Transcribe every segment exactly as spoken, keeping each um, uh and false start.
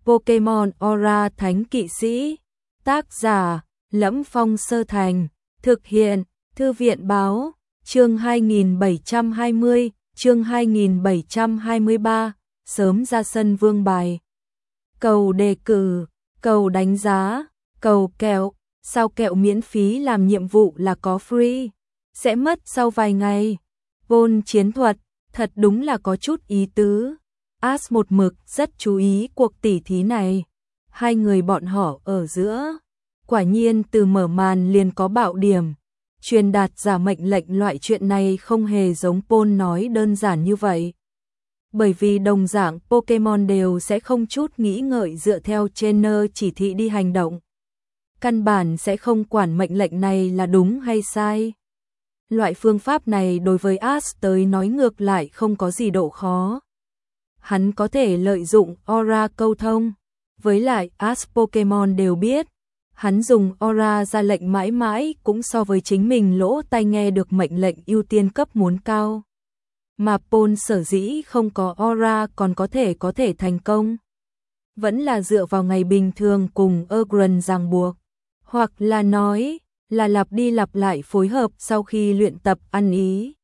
Pokemon Aura Thánh Kỵ Sĩ. Tác giả: Lẫm Phong Sơ Thành. Thực hiện: Thư viện báo. Chương hai nghìn bảy trăm hai mươi, chương hai nghìn bảy trăm hai mươi ba, sớm ra sân vương bài. Cầu đề cử, cầu đánh giá, cầu kẹo, sao kẹo miễn phí làm nhiệm vụ là có free, sẽ mất sau vài ngày. Pôn chiến thuật, thật đúng là có chút ý tứ. Ash một mực rất chú ý cuộc tỉ thí này. Hai người bọn họ ở giữa. Quả nhiên từ mở màn liền có bạo điểm. Truyền đạt giả mệnh lệnh loại chuyện này không hề giống Pôn nói đơn giản như vậy. Bởi vì đồng dạng Pokemon đều sẽ không chút nghĩ ngợi dựa theo trainer chỉ thị đi hành động. Căn bản sẽ không quản mệnh lệnh này là đúng hay sai. Loại phương pháp này đối với Ash tới nói ngược lại không có gì độ khó. Hắn có thể lợi dụng Aura câu thông. Với lại Ash Pokemon đều biết. Hắn dùng Aura ra lệnh mãi mãi cũng so với chính mình lỗ tai nghe được mệnh lệnh ưu tiên cấp muốn cao. Mà Pôn sở dĩ không có Aura còn có thể có thể thành công. Vẫn là dựa vào ngày bình thường cùng Ergren ràng buộc. Hoặc là nói là lặp đi lặp lại phối hợp sau khi luyện tập ăn ý.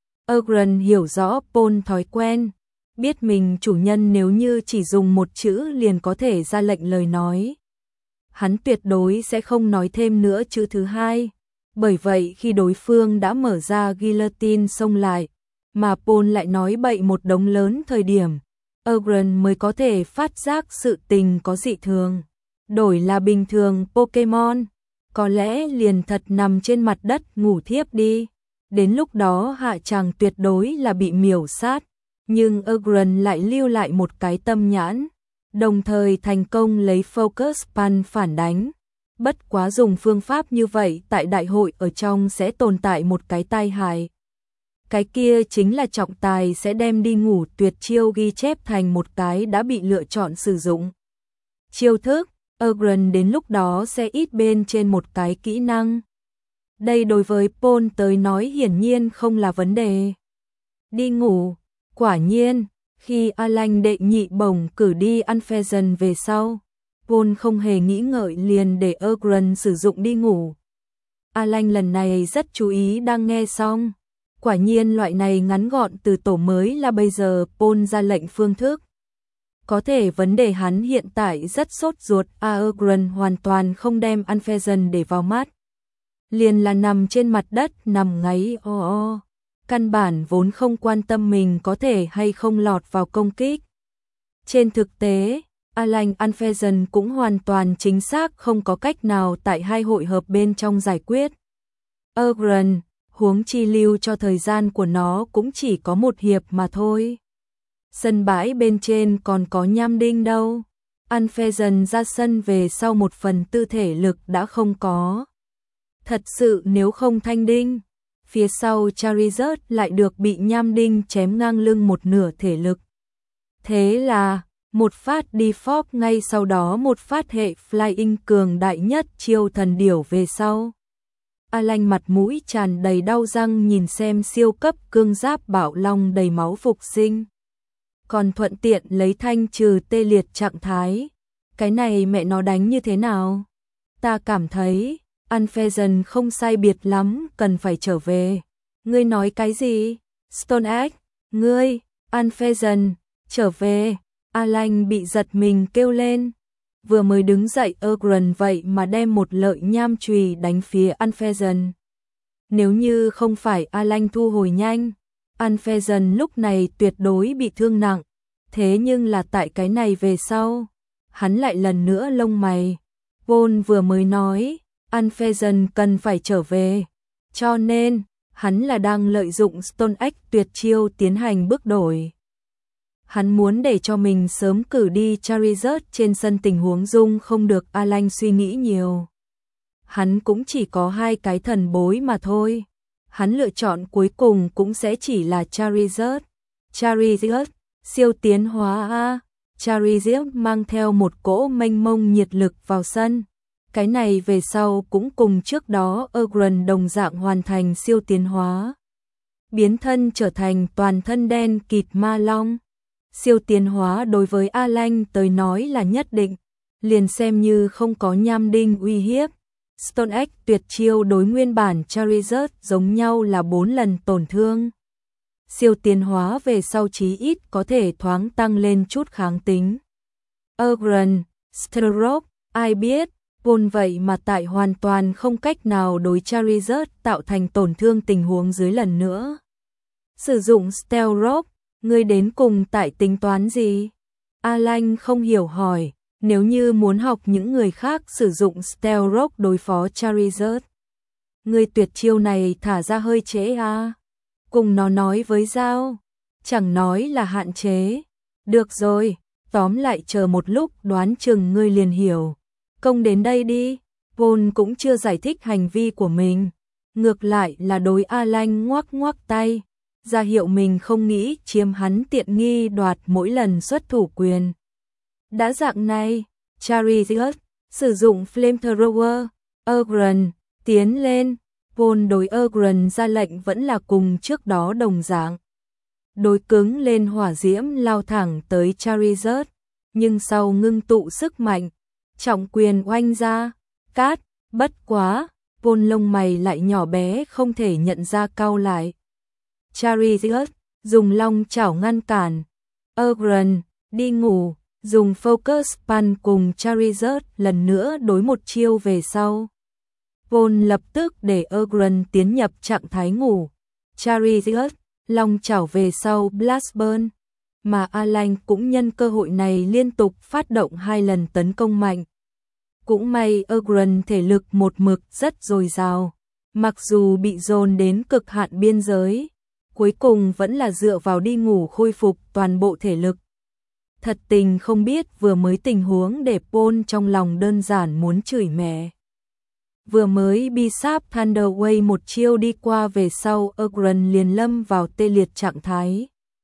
Ergren hiểu rõ Pôn thói quen. Biết mình chủ nhân nếu như chỉ dùng một chữ liền có thể ra lệnh lời nói. Hắn tuyệt đối sẽ không nói thêm nữa chữ thứ hai. Bởi vậy khi đối phương đã mở ra guillotine xông lại, mà Pôn lại nói bậy một đống lớn thời điểm, Ergren mới có thể phát giác sự tình có dị thường. Đổi là bình thường Pokemon, có lẽ liền thật nằm trên mặt đất ngủ thiếp đi. Đến lúc đó hạ chàng tuyệt đối là bị miểu sát. Nhưng Ergren lại lưu lại một cái tâm nhãn. Đồng thời thành công lấy Focus Punch phản đánh. Bất quá dùng phương pháp như vậy tại đại hội ở trong sẽ tồn tại một cái tai hại. Cái kia chính là trọng tài sẽ đem đi ngủ tuyệt chiêu ghi chép thành một cái đã bị lựa chọn sử dụng. Chiêu thức, Ergren đến lúc đó sẽ ít bên trên một cái kỹ năng. Đây đối với Pôn tới nói hiển nhiên không là vấn đề. Đi ngủ, quả nhiên. Khi Alan đệ nhị bổng cử đi Unfezant về sau, Pôn không hề nghĩ ngợi liền để Ergren sử dụng đi ngủ. Alan lần này rất chú ý đang nghe xong. Quả nhiên loại này ngắn gọn từ tổ mới là bây giờ Pôn ra lệnh phương thức. Có thể vấn đề hắn hiện tại rất sốt ruột, à, Ergren hoàn toàn không đem Unfezant để vào mắt. Liền là nằm trên mặt đất nằm ngáy o o. Căn bản vốn không quan tâm mình có thể hay không lọt vào công kích. Trên thực tế, Alan Unfezant cũng hoàn toàn chính xác không có cách nào tại hai hội hợp bên trong giải quyết. Ergren, huống chi lưu cho thời gian của nó cũng chỉ có một hiệp mà thôi. Sân bãi bên trên còn có Nham Đinh đâu. Unfezant ra sân về sau một phần tư thể lực đã không có. Thật sự nếu không thanh đinh, phía sau Charizard lại được bị Nham Đinh chém ngang lưng một nửa thể lực. Thế là, một phát default ngay sau đó một phát hệ flying cường đại nhất chiêu thần điểu về sau. Alan mặt mũi tràn đầy đau răng nhìn xem siêu cấp cương giáp bạo long đầy máu phục sinh. Còn thuận tiện lấy thanh trừ tê liệt trạng thái. Cái này mẹ nó đánh như thế nào? Ta cảm thấy Unfezant không sai biệt lắm, cần phải trở về. Ngươi nói cái gì? Stone Egg, ngươi, Unfezant, trở về. Alan bị giật mình kêu lên. Vừa mới đứng dậy Ergren vậy mà đem một lợi nham chùy đánh phía Unfezant. Nếu như không phải Alan thu hồi nhanh, Unfezant lúc này tuyệt đối bị thương nặng. Thế nhưng là tại cái này về sau, hắn lại lần nữa lông mày. Pôn vừa mới nói Unfezant cần phải trở về, cho nên hắn là đang lợi dụng Stone Egg tuyệt chiêu tiến hành bước đổi. Hắn muốn để cho mình sớm cử đi Charizard trên sân, tình huống dung không được Alan suy nghĩ nhiều. Hắn cũng chỉ có hai cái thần bối mà thôi. Hắn lựa chọn cuối cùng cũng sẽ chỉ là Charizard. Charizard, siêu tiến hóa a. Charizard mang theo một cỗ mênh mông nhiệt lực vào sân. Cái này về sau cũng cùng trước đó Ergren đồng dạng hoàn thành siêu tiến hóa. Biến thân trở thành toàn thân đen kịt ma long. Siêu tiến hóa đối với Alan tới nói là nhất định, liền xem như không có nham đinh uy hiếp. Stone Axe tuyệt chiêu đối nguyên bản Charizard giống nhau là bốn lần tổn thương. Siêu tiến hóa về sau chí ít có thể thoáng tăng lên chút kháng tính. Ogren, Stroke, ai biết, vốn vậy mà tại hoàn toàn không cách nào đối Charizard tạo thành tổn thương tình huống dưới lần nữa. Sử dụng Stealth Rope, ngươi đến cùng tại tính toán gì? Alan không hiểu hỏi, nếu như muốn học những người khác sử dụng Stealth Rope đối phó Charizard. Ngươi tuyệt chiêu này thả ra hơi trễ à? Cùng nó nói với Giao, chẳng nói là hạn chế. Được rồi, tóm lại chờ một lúc đoán chừng ngươi liền hiểu. Công đến đây đi, Paul cũng chưa giải thích hành vi của mình. Ngược lại là đối Alan ngoắc ngoắc tay, ra hiệu mình không nghĩ chiếm hắn tiện nghi đoạt mỗi lần xuất thủ quyền. Đã dạng này, Charizard sử dụng Flamethrower, Ogren tiến lên, Paul đối Ogren ra lệnh vẫn là cùng trước đó đồng dạng. Đối cứng lên hỏa diễm lao thẳng tới Charizard, nhưng sau ngưng tụ sức mạnh, trọng quyền oanh ra, cát, bất quá, Paul lông mày lại nhỏ bé không thể nhận ra cau lại. Charizard dùng long chảo ngăn cản, Ogren đi ngủ, dùng Focus Punch cùng Charizard lần nữa đối một chiêu về sau. Paul lập tức để Ogren tiến nhập trạng thái ngủ. Charizard long chảo về sau Blast Burn, mà Alan cũng nhân cơ hội này liên tục phát động hai lần tấn công mạnh. Cũng may Ogren thể lực một mực rất dồi dào, mặc dù bị dồn đến cực hạn biên giới, cuối cùng vẫn là dựa vào đi ngủ khôi phục toàn bộ thể lực. Thật tình không biết vừa mới tình huống để Paul trong lòng đơn giản muốn chửi mẹ. Vừa mới Bishop Thunder Wave một chiêu đi qua về sau, Ogren liền lâm vào tê liệt trạng thái.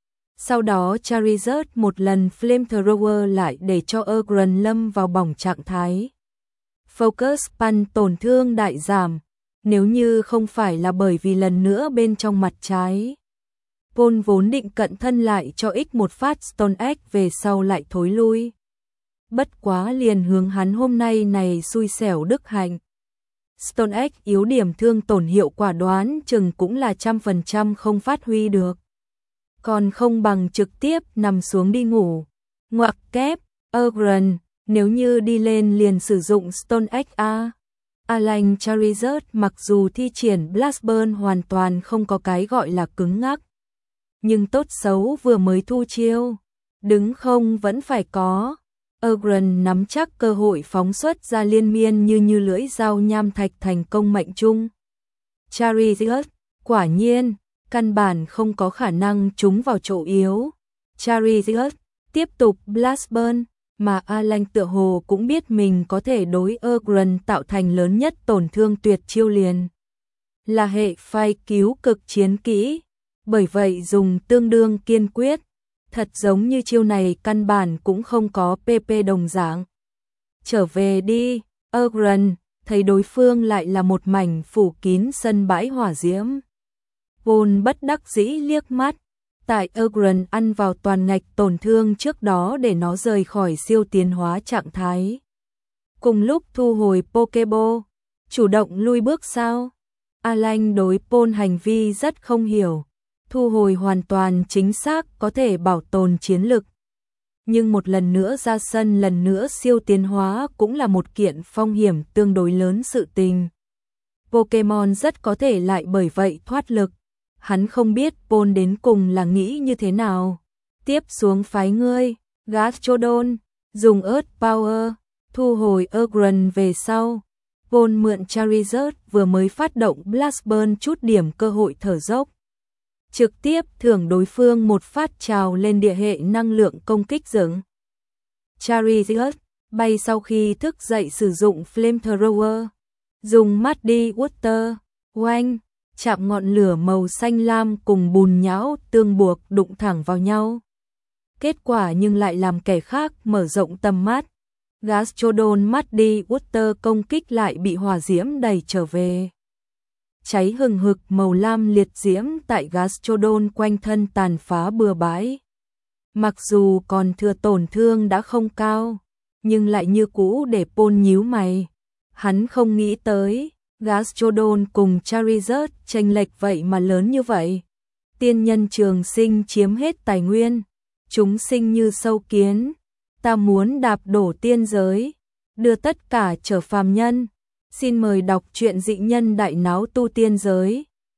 Sau đó Charizard một lần Flamethrower lại để cho Ogren lâm vào bỏng trạng thái. Focus Punch tổn thương đại giảm, nếu như không phải là bởi vì lần nữa bên trong mặt trái. Paul vốn định cận thân lại cho ích một phát Stone Axe về sau lại thối lui. Bất quá liền hướng hắn hôm nay này xui xẻo đức hạnh. Stone Axe yếu điểm thương tổn hiệu quả đoán chừng cũng là trăm phần trăm không phát huy được. Còn không bằng trực tiếp nằm xuống đi ngủ. Ngoặc kép, Ogren, nếu như đi lên liền sử dụng Stone Axe A. Alan Charizard mặc dù thi triển Blast Burn hoàn toàn không có cái gọi là cứng ngắc. Nhưng tốt xấu vừa mới thu chiêu, đứng không vẫn phải có. Ogren nắm chắc cơ hội phóng xuất ra liên miên như như lưỡi dao nham thạch thành công mệnh trung. Charizard, quả nhiên, căn bản không có khả năng trúng vào chỗ yếu. Charizard, tiếp tục Blast Burn, mà Alan tựa hồ cũng biết mình có thể đối Ogren tạo thành lớn nhất tổn thương tuyệt chiêu liền. Là hệ phai cứu cực chiến kỹ, bởi vậy dùng tương đương kiên quyết. Thật giống như chiêu này căn bản cũng không có pê pê đồng dạng. Trở về đi, Ogren, thấy đối phương lại là một mảnh phủ kín sân bãi hỏa diễm. Paul bất đắc dĩ liếc mắt, tại Ogren ăn vào toàn ngạch tổn thương trước đó để nó rời khỏi siêu tiến hóa trạng thái. Cùng lúc thu hồi Pokeball, chủ động lui bước sao? Alan đối Paul hành vi rất không hiểu. Thu hồi hoàn toàn chính xác có thể bảo tồn chiến lực. Nhưng một lần nữa ra sân lần nữa siêu tiến hóa cũng là một kiện phong hiểm tương đối lớn sự tình. Pokemon rất có thể lại bởi vậy thoát lực. Hắn không biết Paul đến cùng là nghĩ như thế nào. Tiếp xuống phái ngươi, Gastrodon, dùng Earth Power, thu hồi Ogren về sau. Paul mượn Charizard vừa mới phát động Blast Burn chút điểm cơ hội thở dốc. Trực tiếp thưởng đối phương một phát trào lên địa hệ năng lượng công kích dựng. Charizard bay sau khi thức dậy sử dụng Flamethrower, dùng Muddy Water, oanh, chạm ngọn lửa màu xanh lam cùng bùn nhão tương buộc đụng thẳng vào nhau. Kết quả nhưng lại làm kẻ khác mở rộng tầm mắt. Gastrodon Muddy Water công kích lại bị hỏa diễm đẩy trở về. Cháy hừng hực màu lam liệt diễm tại Gastrodon quanh thân tàn phá bừa bãi. Mặc dù còn thừa tổn thương đã không cao, nhưng lại như cũ để Paul nhíu mày. Hắn không nghĩ tới, Gastrodon cùng Charizard chênh lệch vậy mà lớn như vậy. Tiên nhân trường sinh chiếm hết tài nguyên, chúng sinh như sâu kiến, ta muốn đạp đổ tiên giới, đưa tất cả trở phàm nhân. Xin mời đọc truyện Dị Nhân Đại Náo Tu Tiên Giới.